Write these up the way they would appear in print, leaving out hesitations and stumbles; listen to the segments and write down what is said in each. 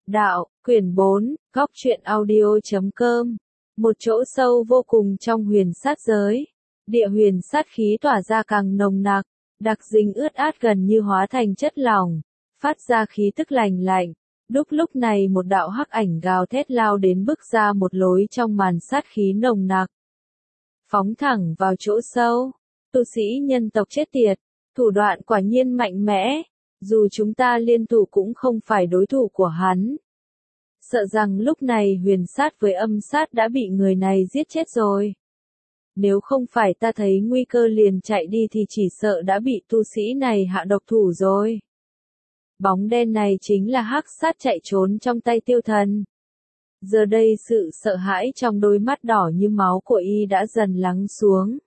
Đạo, quyển 4, góc truyện audio.com. Một chỗ sâu vô cùng trong huyền sát giới. Địa huyền sát khí tỏa ra càng nồng nặc, đặc dính ướt át gần như hóa thành chất lỏng, phát ra khí tức lành lạnh. Lúc này một đạo hắc ảnh gào thét lao đến bước ra một lối trong màn sát khí nồng nặc. Phóng thẳng vào chỗ sâu. Tu sĩ nhân tộc chết tiệt, thủ đoạn quả nhiên mạnh mẽ, dù chúng ta liên thủ cũng không phải đối thủ của hắn. Sợ rằng lúc này huyền sát với âm sát đã bị người này giết chết rồi. Nếu không phải ta thấy nguy cơ liền chạy đi thì chỉ sợ đã bị tu sĩ này hạ độc thủ rồi. Bóng đen này chính là hắc sát chạy trốn trong tay Tiêu Thần. Giờ đây sự sợ hãi trong đôi mắt đỏ như máu của y đã dần lắng xuống.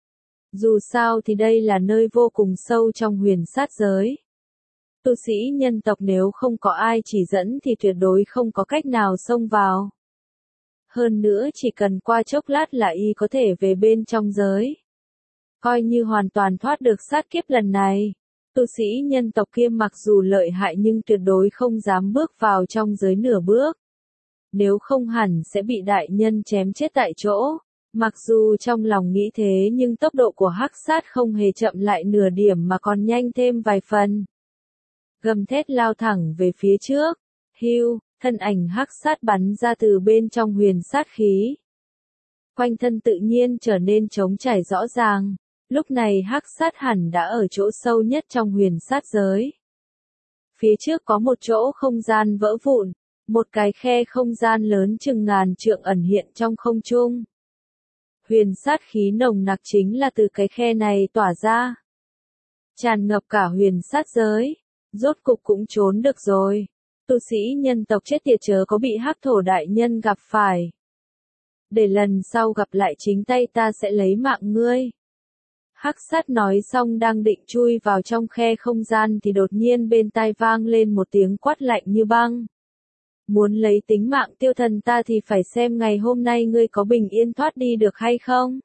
Dù sao thì đây là nơi vô cùng sâu trong huyền sát giới. Tu sĩ nhân tộc nếu không có ai chỉ dẫn thì tuyệt đối không có cách nào xông vào. Hơn nữa chỉ cần qua chốc lát là y có thể về bên trong giới. Coi như hoàn toàn thoát được sát kiếp lần này. Tu sĩ nhân tộc kia mặc dù lợi hại nhưng tuyệt đối không dám bước vào trong giới nửa bước. Nếu không hẳn sẽ bị đại nhân chém chết tại chỗ. Mặc dù trong lòng nghĩ thế nhưng tốc độ của hắc sát không hề chậm lại nửa điểm mà còn nhanh thêm vài phần. Gầm thét lao thẳng về phía trước. Hưu, thân ảnh hắc sát bắn ra từ bên trong huyền sát khí. Quanh thân tự nhiên trở nên trống trải rõ ràng. Lúc này hắc sát hẳn đã ở chỗ sâu nhất trong huyền sát giới. Phía trước có một chỗ không gian vỡ vụn. Một cái khe không gian lớn chừng ngàn trượng ẩn hiện trong không trung. Huyền sát khí nồng nặc chính là từ cái khe này tỏa ra. Tràn ngập cả huyền sát giới. Rốt cục cũng trốn được rồi. Tu sĩ nhân tộc chết tiệt chớ có bị hắc thổ đại nhân gặp phải. Để lần sau gặp lại chính tay ta sẽ lấy mạng ngươi. Hắc sát nói xong đang định chui vào trong khe không gian thì đột nhiên bên tai vang lên một tiếng quát lạnh như băng. Muốn lấy tính mạng Tiêu Thần ta thì phải xem ngày hôm nay ngươi có bình yên thoát đi được hay không.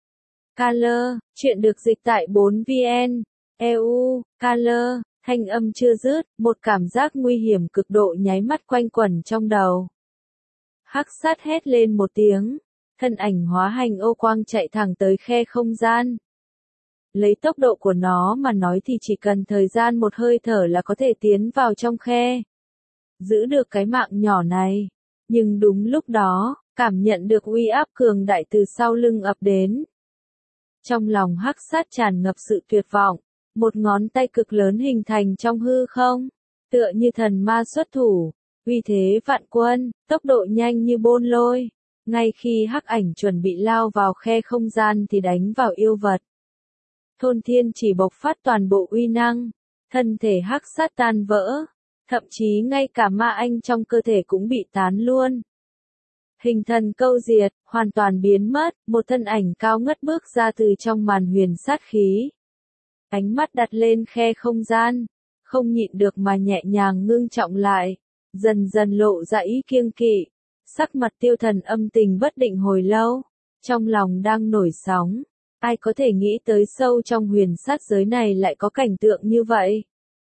Color, chuyện được dịch tại 4VN, EU, Color, thanh âm chưa dứt, một cảm giác nguy hiểm cực độ nháy mắt quanh quẩn trong đầu. Hắc sát hét lên một tiếng, thân ảnh hóa hành ô quang chạy thẳng tới khe không gian. Lấy tốc độ của nó mà nói thì chỉ cần thời gian một hơi thở là có thể tiến vào trong khe. Giữ được cái mạng nhỏ này. Nhưng đúng lúc đó, cảm nhận được uy áp cường đại từ sau lưng ập đến. Trong lòng hắc sát tràn ngập sự tuyệt vọng. Một ngón tay cực lớn hình thành trong hư không. Tựa như thần ma xuất thủ. Uy thế vạn quân, tốc độ nhanh như bôn lôi. Ngay khi hắc ảnh chuẩn bị lao vào khe không gian thì đánh vào yêu vật. Thôn thiên chỉ bộc phát toàn bộ uy năng. Thân thể hắc sát tan vỡ. Thậm chí ngay cả ma anh trong cơ thể cũng bị tán luôn. Hình thần câu diệt, hoàn toàn biến mất, một thân ảnh cao ngất bước ra từ trong màn huyền sát khí. Ánh mắt đặt lên khe không gian, không nhịn được mà nhẹ nhàng ngưng trọng lại, dần dần lộ ra ý kiêng kỵ. Sắc mặt Tiêu Thần âm tình bất định hồi lâu, trong lòng đang nổi sóng. Ai có thể nghĩ tới sâu trong huyền sát giới này lại có cảnh tượng như vậy?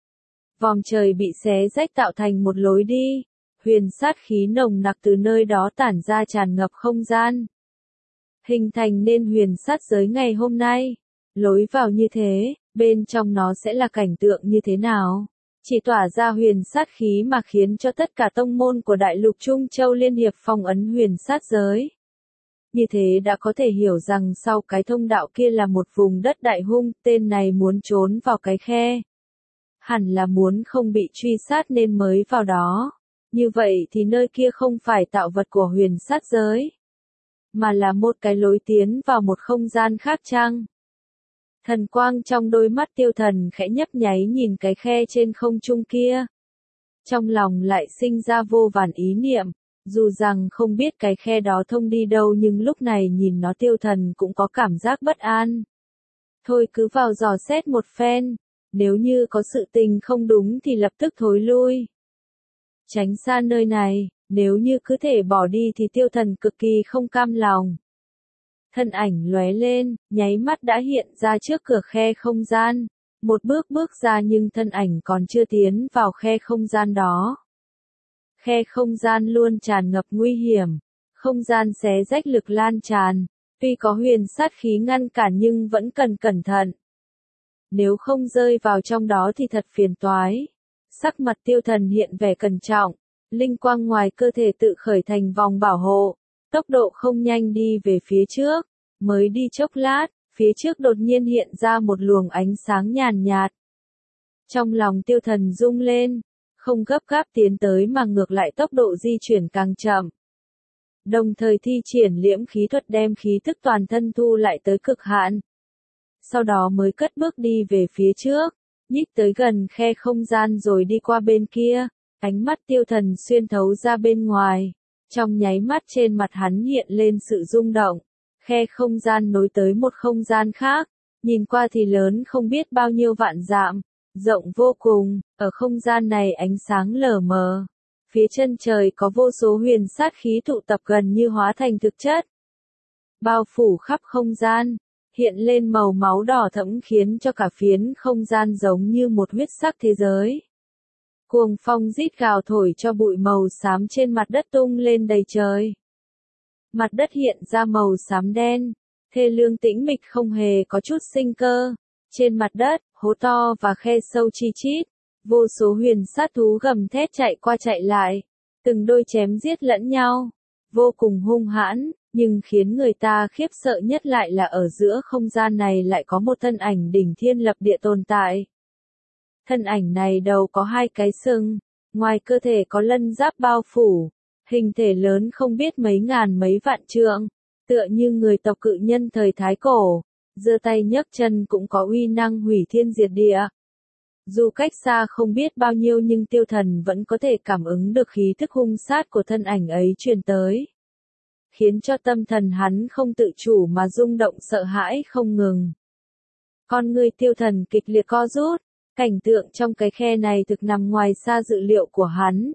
Vòm trời bị xé rách tạo thành một lối đi, huyền sát khí nồng nặc từ nơi đó tản ra tràn ngập không gian. Hình thành nên huyền sát giới ngày hôm nay. Lối vào như thế, bên trong nó sẽ là cảnh tượng như thế nào? Chỉ tỏa ra huyền sát khí mà khiến cho tất cả tông môn của Đại Lục Trung Châu liên hiệp phong ấn huyền sát giới. Như thế đã có thể hiểu rằng sau cái thông đạo kia là một vùng đất đại hung, tên này muốn trốn vào cái khe. Hẳn là muốn không bị truy sát nên mới vào đó. Như vậy thì nơi kia không phải tạo vật của huyền sát giới, mà là một cái lối tiến vào một không gian khác chăng? Thần quang trong đôi mắt Tiêu Thần khẽ nhấp nháy nhìn cái khe trên không trung kia. Trong lòng lại sinh ra vô vàn ý niệm, dù rằng không biết cái khe đó thông đi đâu nhưng lúc này nhìn nó Tiêu Thần cũng có cảm giác bất an. Thôi cứ vào dò xét một phen. Nếu như có sự tình không đúng thì lập tức thối lui. Tránh xa nơi này, nếu như cứ thể bỏ đi thì Tiêu Thần cực kỳ không cam lòng. Thân ảnh lóe lên, nháy mắt đã hiện ra trước cửa khe không gian. Một bước bước ra nhưng thân ảnh còn chưa tiến vào khe không gian đó. Khe không gian luôn tràn ngập nguy hiểm, không gian xé rách lực lan tràn, tuy có huyền sát khí ngăn cản nhưng vẫn cần cẩn thận. Nếu không rơi vào trong đó thì thật phiền toái. Sắc mặt Tiêu Thần hiện vẻ cẩn trọng, linh quang ngoài cơ thể tự khởi thành vòng bảo hộ, tốc độ không nhanh đi về phía trước, mới đi chốc lát, phía trước đột nhiên hiện ra một luồng ánh sáng nhàn nhạt. Trong lòng Tiêu Thần rung lên, không gấp gáp tiến tới mà ngược lại tốc độ di chuyển càng chậm. Đồng thời thi triển liễm khí thuật đem khí tức toàn thân thu lại tới cực hạn. Sau đó mới cất bước đi về phía trước, nhích tới gần khe không gian rồi đi qua bên kia, ánh mắt Tiêu Thần xuyên thấu ra bên ngoài. Trong nháy mắt trên mặt hắn hiện lên sự rung động, khe không gian nối tới một không gian khác, nhìn qua thì lớn không biết bao nhiêu vạn dặm, rộng vô cùng, ở không gian này ánh sáng lờ mờ. Phía chân trời có vô số huyền sát khí tụ tập gần như hóa thành thực chất. Bao phủ khắp không gian, hiện lên màu máu đỏ thẫm khiến cho cả phiến không gian giống như một huyết sắc thế giới. Cuồng phong rít gào thổi cho bụi màu xám trên mặt đất tung lên đầy trời. Mặt đất hiện ra màu xám đen, thê lương tĩnh mịch không hề có chút sinh cơ. Trên mặt đất, hố to và khe sâu chi chít, vô số huyền sát thú gầm thét chạy qua chạy lại, từng đôi chém giết lẫn nhau, vô cùng hung hãn, nhưng khiến người ta khiếp sợ nhất lại là ở giữa không gian này lại có một thân ảnh đỉnh thiên lập địa tồn tại. Thân ảnh này đầu có hai cái sừng, ngoài cơ thể có lân giáp bao phủ, hình thể lớn không biết mấy ngàn mấy vạn trượng, tựa như người tộc cự nhân thời Thái Cổ, giơ tay nhấc chân cũng có uy năng hủy thiên diệt địa. Dù cách xa không biết bao nhiêu nhưng Tiêu Thần vẫn có thể cảm ứng được khí thức hung sát của thân ảnh ấy truyền tới, khiến cho tâm thần hắn không tự chủ mà rung động sợ hãi không ngừng. Con người Tiêu Thần kịch liệt co rút, cảnh tượng trong cái khe này thực nằm ngoài xa dự liệu của hắn.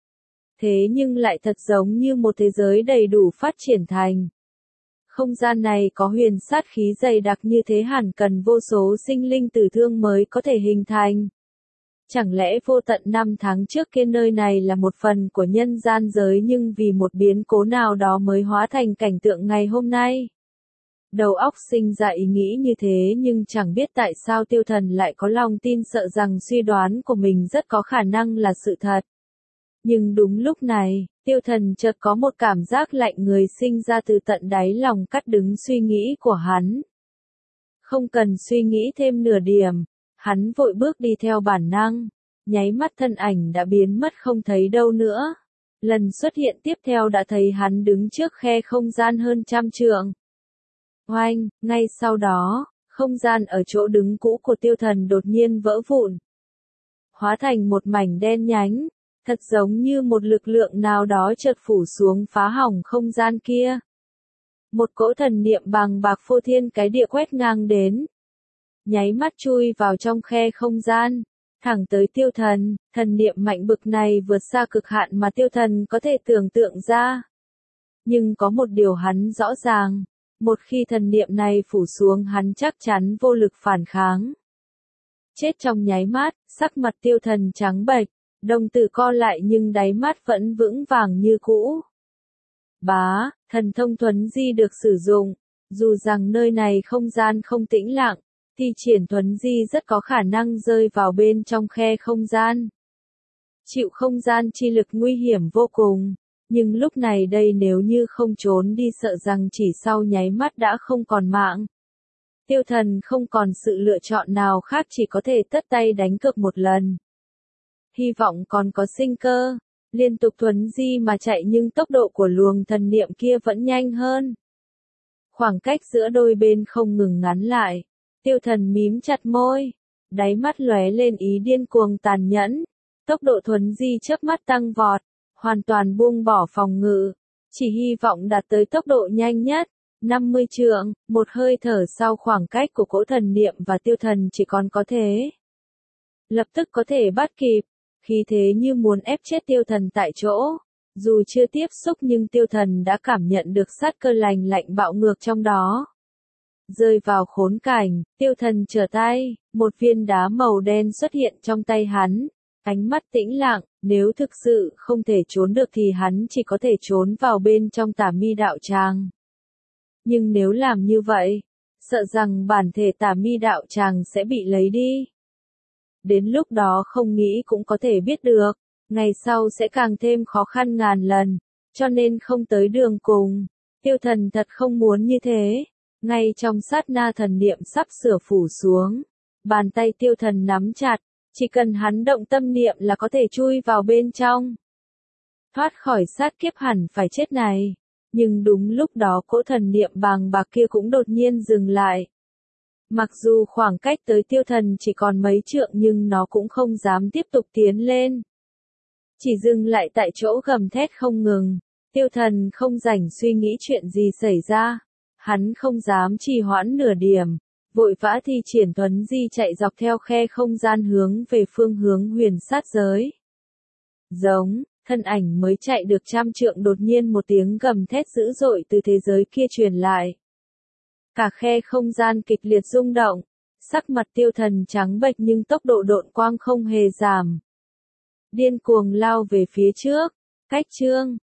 Thế nhưng lại thật giống như một thế giới đầy đủ phát triển thành. Không gian này có huyền sát khí dày đặc như thế hẳn cần vô số sinh linh tử thương mới có thể hình thành. Chẳng lẽ vô tận năm tháng trước kia nơi này là một phần của nhân gian giới nhưng vì một biến cố nào đó mới hóa thành cảnh tượng ngày hôm nay? Đầu óc sinh ra ý nghĩ như thế nhưng chẳng biết tại sao Tiêu Thần lại có lòng tin sợ rằng suy đoán của mình rất có khả năng là sự thật. Nhưng đúng lúc này, Tiêu Thần chợt có một cảm giác lạnh người sinh ra từ tận đáy lòng cắt đứng suy nghĩ của hắn. Không cần suy nghĩ thêm nửa điểm, hắn vội bước đi theo bản năng, nháy mắt thân ảnh đã biến mất không thấy đâu nữa. Lần xuất hiện tiếp theo đã thấy hắn đứng trước khe không gian hơn 100 trượng. Oanh, ngay sau đó, không gian ở chỗ đứng cũ của Tiêu Thần đột nhiên vỡ vụn, hóa thành một mảnh đen nhánh. Thật giống như một lực lượng nào đó chợt phủ xuống phá hỏng không gian kia. Một cỗ thần niệm bằng bạc phô thiên cái địa quét ngang đến. Nháy mắt chui vào trong khe không gian, thẳng tới Tiêu Thần, thần niệm mạnh bực này vượt xa cực hạn mà Tiêu Thần có thể tưởng tượng ra. Nhưng có một điều hắn rõ ràng, một khi thần niệm này phủ xuống hắn chắc chắn vô lực phản kháng. Chết trong nháy mắt, sắc mặt Tiêu Thần trắng bệch. Đồng tử co lại nhưng đáy mắt vẫn vững vàng như cũ. Bá, thần thông thuấn di được sử dụng. Dù rằng nơi này không gian không tĩnh lặng, thì triển thuấn di rất có khả năng rơi vào bên trong khe không gian. Chịu không gian chi lực nguy hiểm vô cùng. Nhưng lúc này đây nếu như không trốn đi sợ rằng chỉ sau nháy mắt đã không còn mạng. Tiêu Thần không còn sự lựa chọn nào khác chỉ có thể tất tay đánh cược một lần. Hy vọng còn có sinh cơ, liên tục thuấn di mà chạy nhưng tốc độ của luồng thần niệm kia vẫn nhanh hơn. Khoảng cách giữa đôi bên không ngừng ngắn lại, Tiêu Thần mím chặt môi, đáy mắt lóe lên ý điên cuồng tàn nhẫn, tốc độ thuấn di chớp mắt tăng vọt, hoàn toàn buông bỏ phòng ngự, chỉ hy vọng đạt tới tốc độ nhanh nhất, 50 trượng, một hơi thở sau khoảng cách của cỗ thần niệm và Tiêu Thần chỉ còn có thế. Lập tức có thể bắt kịp. Khí thế như muốn ép chết Tiêu Thần tại chỗ. Dù chưa tiếp xúc nhưng Tiêu Thần đã cảm nhận được sát cơ lạnh lạnh bạo ngược trong đó. Rơi vào khốn cảnh, Tiêu Thần trở tay, một viên đá màu đen xuất hiện trong tay hắn. Ánh mắt tĩnh lặng, nếu thực sự không thể trốn được thì hắn chỉ có thể trốn vào bên trong Tả Mi đạo tràng. Nhưng nếu làm như vậy, sợ rằng bản thể Tả Mi đạo tràng sẽ bị lấy đi. Đến lúc đó không nghĩ cũng có thể biết được, ngày sau sẽ càng thêm khó khăn ngàn lần, cho nên không tới đường cùng. Tiêu Thần thật không muốn như thế. Ngay trong sát na thần niệm sắp sửa phủ xuống, bàn tay Tiêu Thần nắm chặt, chỉ cần hắn động tâm niệm là có thể chui vào bên trong. Thoát khỏi sát kiếp hẳn phải chết này. Nhưng đúng lúc đó cỗ thần niệm bàng bạc kia cũng đột nhiên dừng lại. Mặc dù khoảng cách tới Tiêu Thần chỉ còn mấy trượng nhưng nó cũng không dám tiếp tục tiến lên. Chỉ dừng lại tại chỗ gầm thét không ngừng. Tiêu Thần không rảnh suy nghĩ chuyện gì xảy ra. Hắn không dám trì hoãn nửa điểm. Vội vã thi triển thuấn di chạy dọc theo khe không gian hướng về phương hướng huyền sát giới. Giống, thân ảnh mới chạy được 100 trượng đột nhiên một tiếng gầm thét dữ dội từ thế giới kia truyền lại. Cả khe không gian kịch liệt rung động, sắc mặt Tiêu Thần trắng bệch nhưng tốc độ độn quang không hề giảm. Điên cuồng lao về phía trước, cách chương.